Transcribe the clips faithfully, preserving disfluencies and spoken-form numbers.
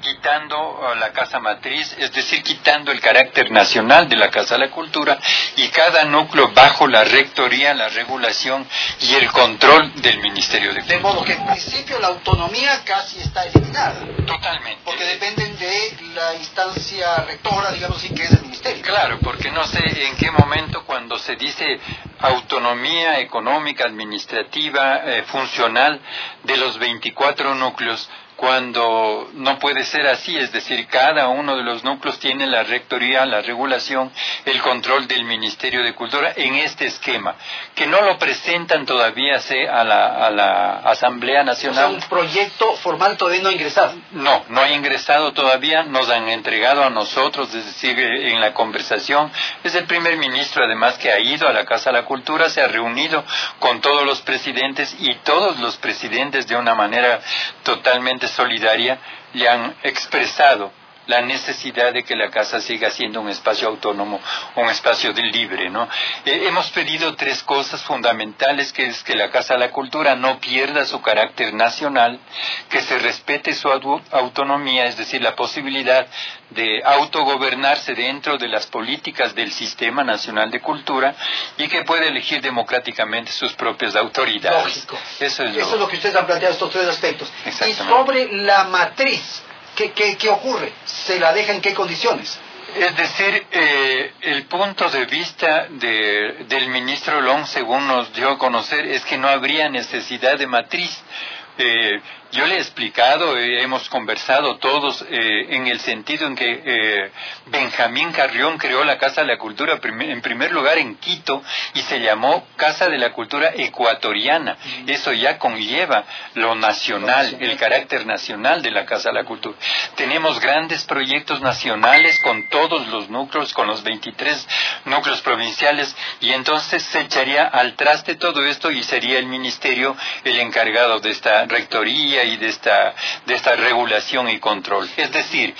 quitando uh, la casa matriz, es decir, quitando el carácter nacional de la Casa de la Cultura y cada núcleo bajo la rectoría, la regulación y el control del Ministerio de Cultura. De modo que en principio la autonomía casi está eliminada. Totalmente. Porque dependen de la instancia rectora, digamos así, que es el Ministerio. Claro, porque no sé en qué momento cuando se dice autonomía económica, administrativa, eh, funcional de los veinticuatro núcleos, cuando no puede ser así, es decir, cada uno de los núcleos tiene la rectoría, la regulación, el control del Ministerio de Cultura en este esquema, que no lo presentan todavía a la, a la Asamblea Nacional. O sea, un proyecto formal todavía no ha ingresado. No, no ha ingresado todavía, nos han entregado a nosotros, es decir, en la conversación. Es el primer ministro, además, que ha ido a la Casa de la Cultura, se ha reunido con todos los presidentes y todos los presidentes de una manera totalmente solidaria le han expresado la necesidad de que la casa siga siendo un espacio autónomo, un espacio de libre, ¿no? Eh, hemos pedido tres cosas fundamentales, que es que la Casa de la Cultura no pierda su carácter nacional, que se respete su au- autonomía, es decir, la posibilidad de autogobernarse dentro de las políticas del Sistema Nacional de Cultura y que pueda elegir democráticamente sus propias autoridades. Lógico. Eso es lo, Eso es lo que ustedes han planteado, estos tres aspectos. Y Exactamente. sobre la matriz, ¿Qué, qué, ¿qué ocurre? ¿Se la deja en qué condiciones? Es decir, eh, el punto de vista de, del ministro Long, según nos dio a conocer, es que no habría necesidad de matriz. Eh, yo le he explicado, eh, hemos conversado todos eh, en el sentido en que eh, Benjamín Carrión creó la Casa de la Cultura prim- en primer lugar en Quito y se llamó Casa de la Cultura Ecuatoriana. Mm. Eso ya conlleva lo nacional, el carácter nacional de la Casa de la Cultura. Tenemos grandes proyectos nacionales con todos los núcleos, con los veintitrés núcleos provinciales, y entonces se echaría al traste todo esto y sería el ministerio el encargado de esta rectoría y de esta, de esta regulación y control. Es decir,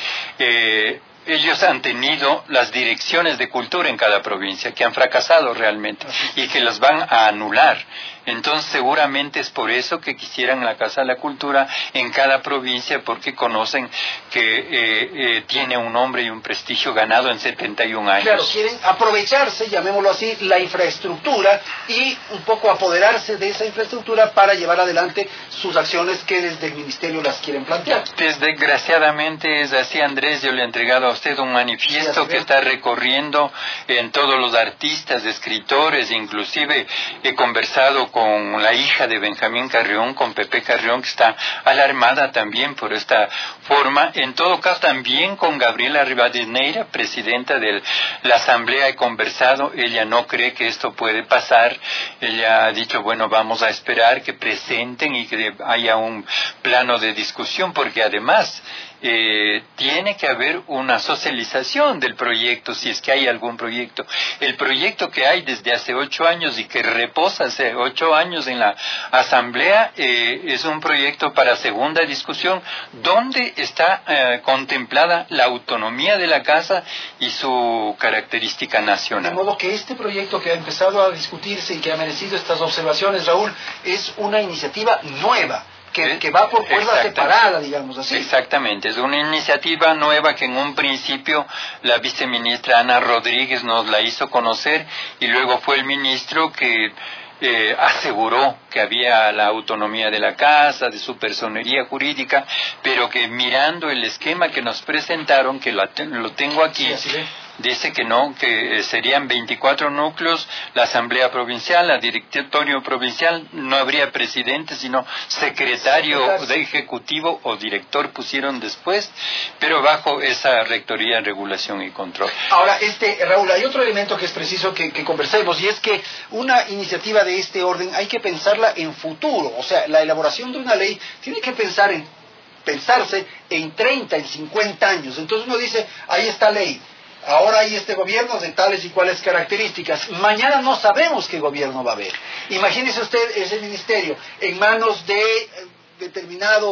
eh, ellos han tenido las direcciones de cultura en cada provincia, que han fracasado realmente y que las van a anular. Entonces seguramente es por eso que quisieran la Casa de la Cultura en cada provincia, porque conocen que eh, eh, tiene un nombre y un prestigio ganado en setenta y un años. Claro, quieren aprovecharse, llamémoslo así, la infraestructura y un poco apoderarse de esa infraestructura para llevar adelante sus acciones que desde el Ministerio las quieren plantear. Desgraciadamente es así, Andrés. Yo le he entregado a usted un manifiesto que está recorriendo en todos los artistas, escritores, inclusive he conversado con la hija de Benjamín Carrión, con Pepe Carrión, que está alarmada también por esta forma. En todo caso, también con Gabriela Rivadeneira, presidenta de la Asamblea, he conversado. Ella no cree que esto puede pasar. Ella ha dicho, bueno, vamos a esperar que presenten y que haya un plano de discusión, porque además Eh, tiene que haber una socialización del proyecto, si es que hay algún proyecto. El proyecto que hay desde hace ocho años y que reposa hace ocho años en la Asamblea eh, es un proyecto para segunda discusión, donde está eh, contemplada la autonomía de la casa y su característica nacional. De modo que este proyecto que ha empezado a discutirse y que ha merecido estas observaciones, Raúl, es una iniciativa nueva. Que, que va por cuerda separada, digamos así. Exactamente, es una iniciativa nueva que en un principio la viceministra Ana Rodríguez nos la hizo conocer y luego fue el ministro que eh, aseguró que había la autonomía de la casa, de su personería jurídica, pero que mirando el esquema que nos presentaron, que lo, lo tengo aquí, sí, así dice que no, que serían veinticuatro núcleos, la Asamblea Provincial, la Directorio Provincial, no habría presidente, sino secretario de Ejecutivo o director pusieron después, pero bajo esa rectoría, regulación y control. Ahora, este Raúl, hay otro elemento que es preciso que, que conversemos, y es que una iniciativa de este orden hay que pensarla en futuro, o sea, la elaboración de una ley tiene que pensar en, pensarse en treinta, en cincuenta años. Entonces uno dice, ahí está ley. Ahora hay este gobierno de tales y cuales características. Mañana no sabemos qué gobierno va a haber. Imagínese usted ese ministerio en manos de determinado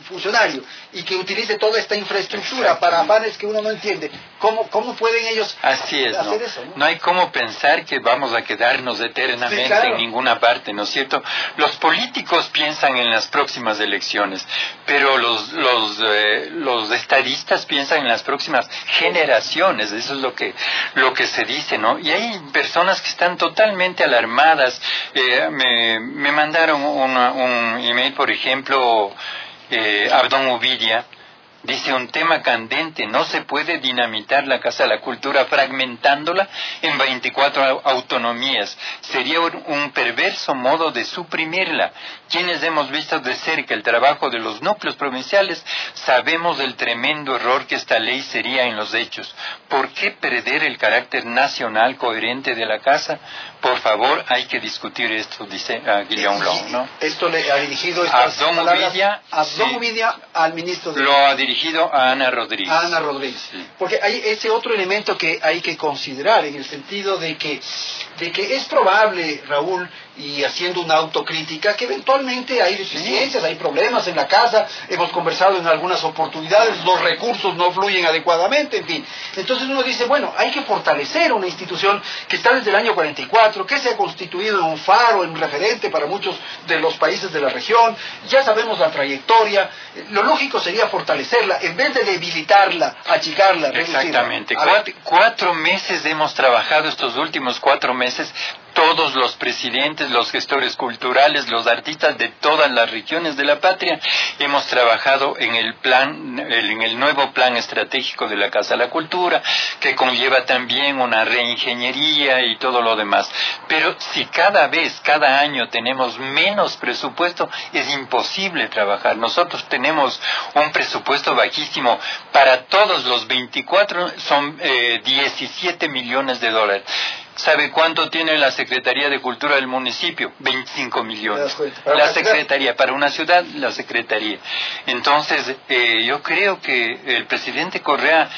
funcionario y que utilice toda esta infraestructura para afanes que uno no entiende, ¿cómo, cómo pueden ellos Así es, hacer ¿no? eso? ¿no? No hay cómo pensar que vamos a quedarnos eternamente sí, claro. en ninguna parte, ¿no es cierto? Los políticos piensan en las próximas elecciones, pero los, los, eh, los estadistas piensan en las próximas generaciones, eso es lo que, lo que se dice, ¿no? Y hay personas que están totalmente alarmadas. Eh, me, me mandaron una, un email, por ejemplo, eh, Abdón Uvidia, dice: un tema candente, no se puede dinamitar la Casa de la Cultura fragmentándola en veinticuatro autonomías, sería un, un perverso modo de suprimirla. Quienes hemos visto de cerca el trabajo de los núcleos provinciales, sabemos del tremendo error que esta ley sería en los hechos. ¿Por qué perder el carácter nacional coherente de la Casa? Por favor, hay que discutir esto, dice uh, Guillaume Long, ¿no? Esto le ha dirigido estas Abdón palabras Uvidia, Abdón sí, Uvidia al ministro de... Lo ha dirigido a Ana Rodríguez. A Ana Rodríguez. Sí. Porque hay ese otro elemento que hay que considerar, en el sentido de que, de que es probable, Raúl, y haciendo una autocrítica, que eventualmente hay deficiencias, hay problemas en la Casa, hemos conversado en algunas oportunidades, los recursos no fluyen adecuadamente, en fin. Entonces uno dice, bueno, hay que fortalecer una institución que está desde el año cuarenta y cuatro, que se ha constituido en un faro, en un referente para muchos de los países de la región, ya sabemos la trayectoria, lo lógico sería fortalecerla, en vez de debilitarla, achicarla, reducirla. Exactamente, cuatro, cuatro meses hemos trabajado, estos últimos cuatro meses, todos los presidentes, los gestores culturales, los artistas de todas las regiones de la patria, hemos trabajado en el plan, en el nuevo plan estratégico de la Casa de la Cultura, que conlleva también una reingeniería y todo lo demás. Pero si cada vez, cada año tenemos menos presupuesto, es imposible trabajar. Nosotros tenemos un presupuesto bajísimo para todos los veinticuatro, son eh, diecisiete millones de dólares. ¿Sabe cuánto tiene la Secretaría de Cultura del municipio? veinticinco millones. La Secretaría, para una ciudad, la Secretaría. Entonces, eh, yo creo que el presidente Correa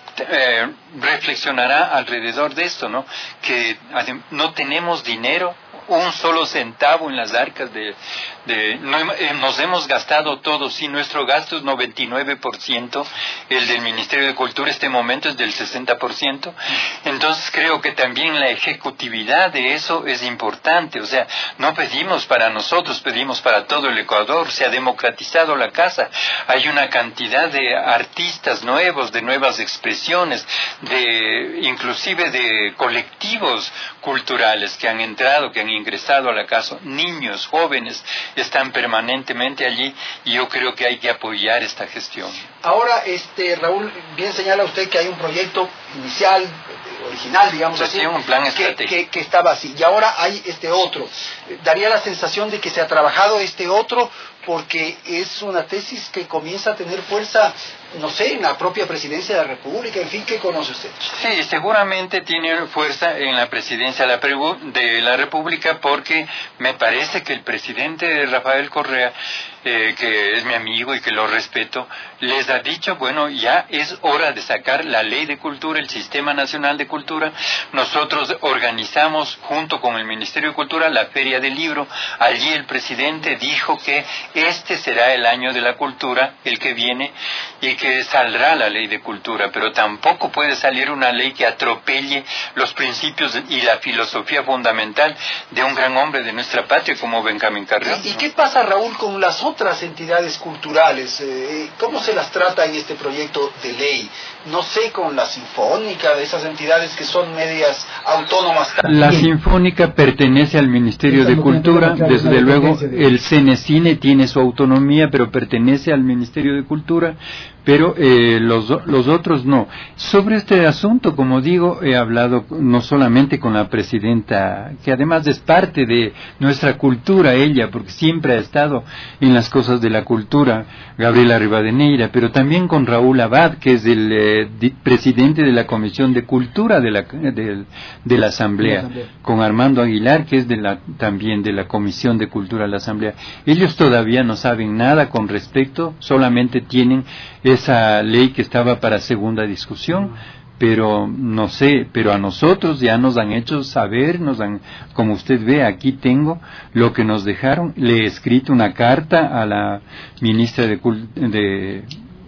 eh, reflexionará alrededor de esto, ¿no? Que no tenemos dinero, un solo centavo en las arcas de... de no, eh, nos hemos gastado todo, sí, nuestro gasto es noventa y nueve por ciento, el del Ministerio de Cultura este momento es del sesenta por ciento, entonces creo que también la ejecutividad de eso es importante, o sea, no pedimos para nosotros, pedimos para todo el Ecuador, se ha democratizado la Casa, hay una cantidad de artistas nuevos, de nuevas expresiones, de inclusive de colectivos culturales que han entrado, que han ingresado a la Casa, niños, jóvenes, están permanentemente allí y yo creo que hay que apoyar esta gestión. Ahora, este Raúl, bien señala usted que hay un proyecto inicial, original, digamos así, un plan que, estratégico. Que, que estaba así, y ahora hay este otro. Daría la sensación de que se ha trabajado este otro porque es una tesis que comienza a tener fuerza, no sé, en la propia presidencia de la República, en fin, ¿qué conoce usted? Sí, seguramente tiene fuerza en la presidencia de la, de la República porque me parece que el presidente Rafael Correa, eh, que es mi amigo y que lo respeto, les ha dicho, bueno, ya es hora de sacar la ley de cultura, el Sistema Nacional de Cultura. Nosotros organizamos junto con el Ministerio de Cultura la Feria del Libro. Allí el presidente dijo que este será el año de la cultura, el que viene, y que saldrá la ley de cultura, pero tampoco puede salir una ley que atropelle los principios y la filosofía fundamental de un gran hombre de nuestra patria como Benjamín Carrión. ¿Y, ¿Y qué pasa, Raúl, con las otras entidades culturales? Eh, ¿Cómo se las trata en este proyecto de ley? No sé, con la Sinfónica, de esas entidades que son medias autónomas. La Sinfónica pertenece al Ministerio de Cultura, desde luego el Cenecine tiene su autonomía, pero pertenece al Ministerio de Cultura, pero eh, los, los otros no. Sobre este asunto, como digo, he hablado no solamente con la presidenta, que además es parte de nuestra cultura, ella, porque siempre ha estado en las cosas de la cultura, Gabriela Rivadeneira, pero también con Raúl Abad, que es el eh, di, presidente de la Comisión de Cultura de la, de, de la Asamblea, Asamblea, con Armando Aguilar, que es de la, también de la Comisión de Cultura de la Asamblea. Ellos todavía no saben nada con respecto, solamente tienen esa ley que estaba para segunda discusión, pero no sé, pero a nosotros ya nos han hecho saber, nos han, como usted ve, aquí tengo lo que nos dejaron. Le he escrito una carta a la ministra de, de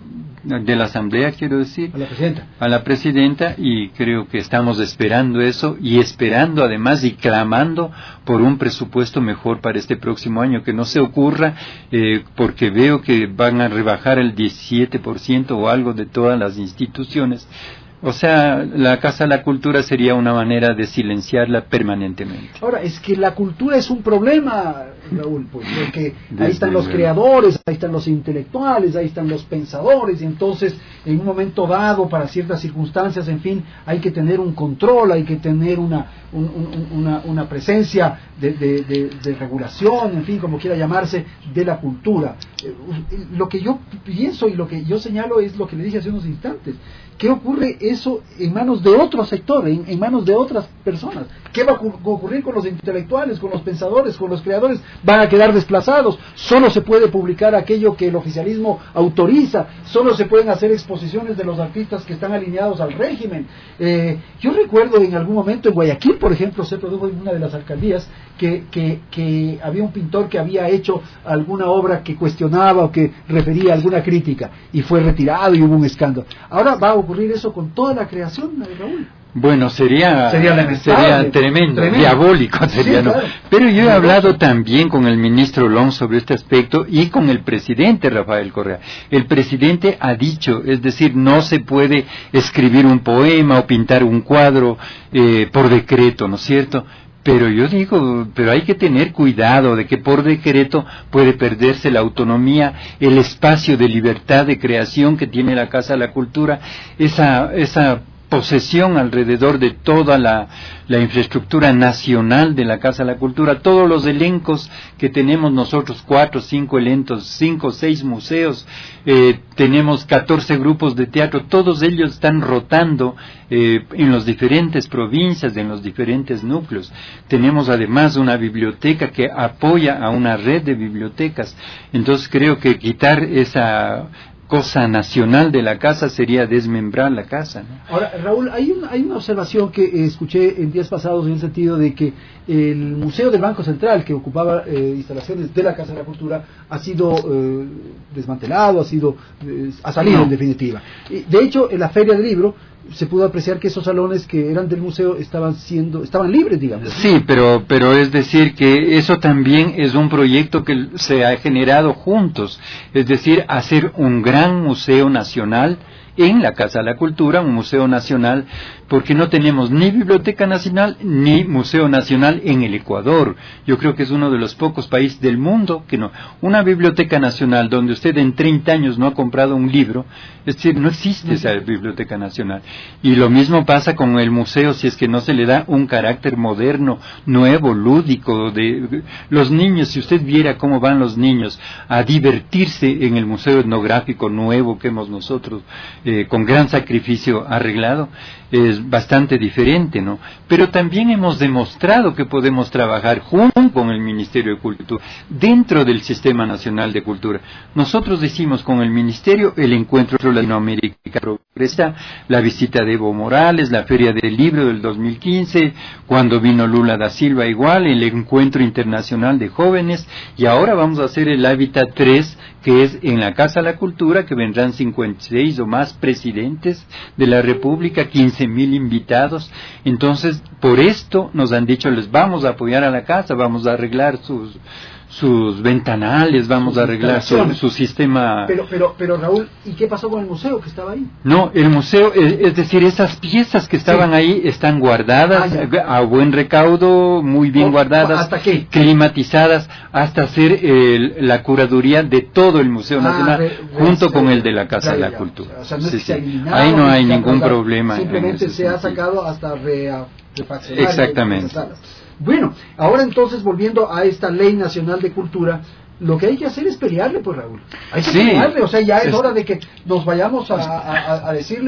de la Asamblea, quiero decir, a la presidenta, a la presidenta, y creo que estamos esperando eso, y esperando además y clamando por un presupuesto mejor para este próximo año, que no se ocurra, eh, porque veo que van a rebajar el diecisiete por ciento o algo de todas las instituciones. O sea, la Casa de la Cultura sería una manera de silenciarla permanentemente. Ahora, es que la cultura es un problema, Raúl, pues, porque Desde ahí están los luego. creadores, ahí están los intelectuales, ahí están los pensadores, y entonces, en un momento dado, para ciertas circunstancias, en fin, hay que tener un control, hay que tener una un, un, una, una presencia de, de, de, de regulación, en fin, como quiera llamarse, de la cultura. Eh, lo que yo pienso y lo que yo señalo es lo que le dije hace unos instantes. ¿Qué ocurre eso en manos de otro sector, en, en manos de otras personas? ¿Qué va a ocurrir con los intelectuales, con los pensadores, con los creadores? Van a quedar desplazados. Solo se puede publicar aquello que el oficialismo autoriza. Solo se pueden hacer exposiciones de los artistas que están alineados al régimen. Eh, yo recuerdo en algún momento en Guayaquil, por ejemplo, se produjo en una de las alcaldías que, que, que había un pintor que había hecho alguna obra que cuestionaba o que refería a alguna crítica y fue retirado y hubo un escándalo. Ahora va a ocurrir eso con toda la creación, Raúl. Bueno, sería sería, sería tremendo, tremendo, diabólico sería, sí, ¿no? Claro. Pero yo he hablado también con el ministro Long sobre este aspecto y con el presidente Rafael Correa. El presidente ha dicho, es decir, no se puede escribir un poema o pintar un cuadro eh, por decreto, ¿no es cierto? Pero yo digo, pero hay que tener cuidado de que por decreto puede perderse la autonomía, el espacio de libertad de creación que tiene la Casa de la Cultura, esa esa posesión alrededor de toda la, la infraestructura nacional de la Casa de la Cultura, todos los elencos que tenemos nosotros, cuatro, cinco elencos, cinco, seis museos, eh, tenemos catorce grupos de teatro, todos ellos están rotando eh, en las diferentes provincias, en los diferentes núcleos. Tenemos además una biblioteca que apoya a una red de bibliotecas, entonces creo que quitar esa cosa nacional de la casa sería desmembrar la casa, ¿no? Ahora, Raúl, hay, un, hay una observación que eh, escuché en días pasados en el sentido de que el Museo del Banco Central, que ocupaba eh, instalaciones de la Casa de la Cultura, ha sido eh, desmantelado, ha sido eh, ha salido no. en definitiva. Y, de hecho, en la Feria del Libro se pudo apreciar que esos salones que eran del museo estaban siendo estaban libres, digamos. Sí, pero pero es decir que eso también es un proyecto que se ha generado juntos, es decir, hacer un gran museo nacional en la Casa de la Cultura, un museo nacional, porque no tenemos ni Biblioteca Nacional ni Museo Nacional en el Ecuador. Yo creo que es uno de los pocos países del mundo que no. Una Biblioteca Nacional donde usted en treinta años no ha comprado un libro, es decir, no existe esa Biblioteca Nacional. Y lo mismo pasa con el museo si es que no se le da un carácter moderno, nuevo, lúdico. De los niños, si usted viera cómo van los niños a divertirse en el museo etnográfico nuevo que hemos nosotros eh, con gran sacrificio arreglado, es bastante diferente, ¿no? Pero también hemos demostrado que podemos trabajar junto con el Ministerio de Cultura, dentro del Sistema Nacional de Cultura. Nosotros hicimos con el Ministerio el Encuentro Latinoamérica Progresa, la visita de Evo Morales, la Feria del Libro del dos mil quince, cuando vino Lula da Silva igual, el Encuentro Internacional de Jóvenes, y ahora vamos a hacer el Hábitat tres, que es en la Casa de la Cultura, que vendrán cincuenta y seis o más presidentes de la República, quince mil invitados. Entonces, por esto nos han dicho, les vamos a apoyar a la casa, vamos a arreglar sus sus ventanales, vamos a arreglar su, su sistema. Pero, pero, pero Raúl, ¿y qué pasó con el museo que estaba ahí? No, el museo, es, es decir, esas piezas que estaban sí. ahí están guardadas ah, a buen recaudo, muy bien guardadas, ¿hasta qué? Climatizadas, hasta hacer el, la curaduría de todo el Museo ah, Nacional, re, junto re, con re, el de la Casa de la Cultura. O sea, no es sí, que se sí. Ahí no hay ningún problema. Simplemente se ha sacado hasta re, refaccionar. Exactamente. Bueno, ahora entonces, volviendo a esta Ley Nacional de Cultura, lo que hay que hacer es pelearle, pues, Raúl. Hay que sí, pelearle, o sea, ya es, es hora de que nos vayamos a, a, a decirles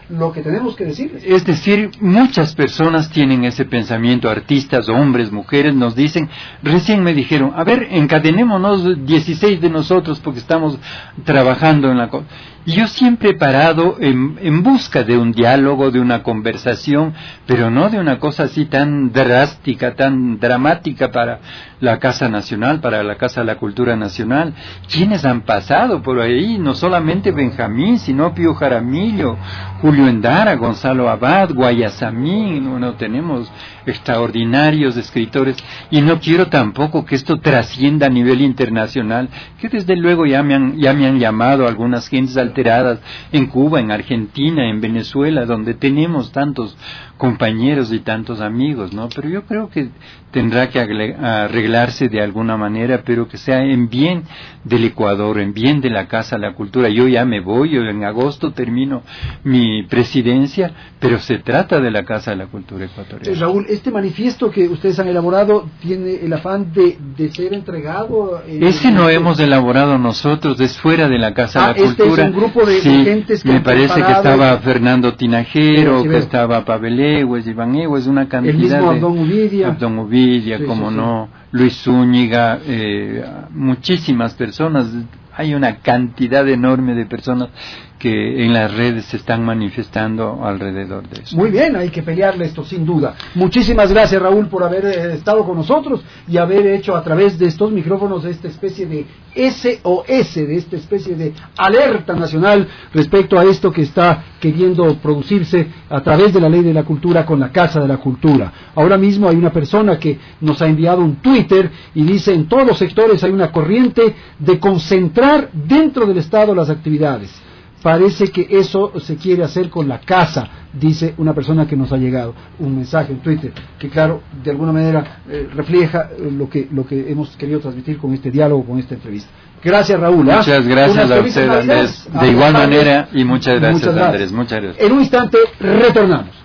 lo que tenemos que decir. Es decir, muchas personas tienen ese pensamiento, artistas, hombres, mujeres, nos dicen, recién me dijeron, a ver, encadenémonos dieciséis de nosotros porque estamos trabajando en la cosa. Y yo siempre he parado en, en busca de un diálogo, de una conversación, pero no de una cosa así tan drástica, tan dramática para la Casa Nacional, para la Casa de la Cultura Nacional. ¿Quiénes han pasado por ahí? No solamente Benjamín, sino Pío Jaramillo, Julio Endara, Gonzalo Abad, Guayasamín. Bueno, tenemos extraordinarios escritores, y no quiero tampoco que esto trascienda a nivel internacional, que desde luego ya me han, ya me han llamado algunas gentes alteradas en Cuba, en Argentina, en Venezuela, donde tenemos tantos compañeros y tantos amigos, ¿no? Pero yo creo que tendrá que arreglarse de alguna manera, pero que sea en bien del Ecuador, en bien de la Casa de la Cultura. Yo ya me voy, yo en agosto termino mi presidencia, pero se trata de la Casa de la Cultura ecuatoriana. Eh, Raúl, este manifiesto que ustedes han elaborado tiene el afán de, de ser entregado. En Ese el... no hemos elaborado nosotros, es fuera de la Casa ah, de la este Cultura. Es un grupo de, sí, de gentes que me parece que estaba Fernando Tinajero, sí, que estaba Pavel Egues, Iván Egues, una cantidad el mismo de... Abdón Uvidia. Abdón Uvidia, sí, como sí, no, sí. Luis Zúñiga, eh, muchísimas personas. Hay una cantidad enorme de personas que en las redes se están manifestando alrededor de eso. Muy bien, hay que pelearle esto sin duda. Muchísimas gracias, Raúl, por haber eh, estado con nosotros y haber hecho a través de estos micrófonos esta especie de S O S, de esta especie de alerta nacional respecto a esto que está queriendo producirse a través de la Ley de la Cultura con la Casa de la Cultura. Ahora mismo hay una persona que nos ha enviado un Twitter y dice: en todos los sectores hay una corriente de concentrar dentro del Estado las actividades. Parece que eso se quiere hacer con la casa, dice una persona que nos ha llegado, un mensaje en Twitter, que claro, de alguna manera eh, refleja eh, lo que lo que hemos querido transmitir con este diálogo, con esta entrevista. Gracias, Raúl. ¿eh? Muchas gracias a usted, Andrés, de igual manera, y muchas gracias, muchas gracias. Andrés, muchas gracias. En un instante retornamos.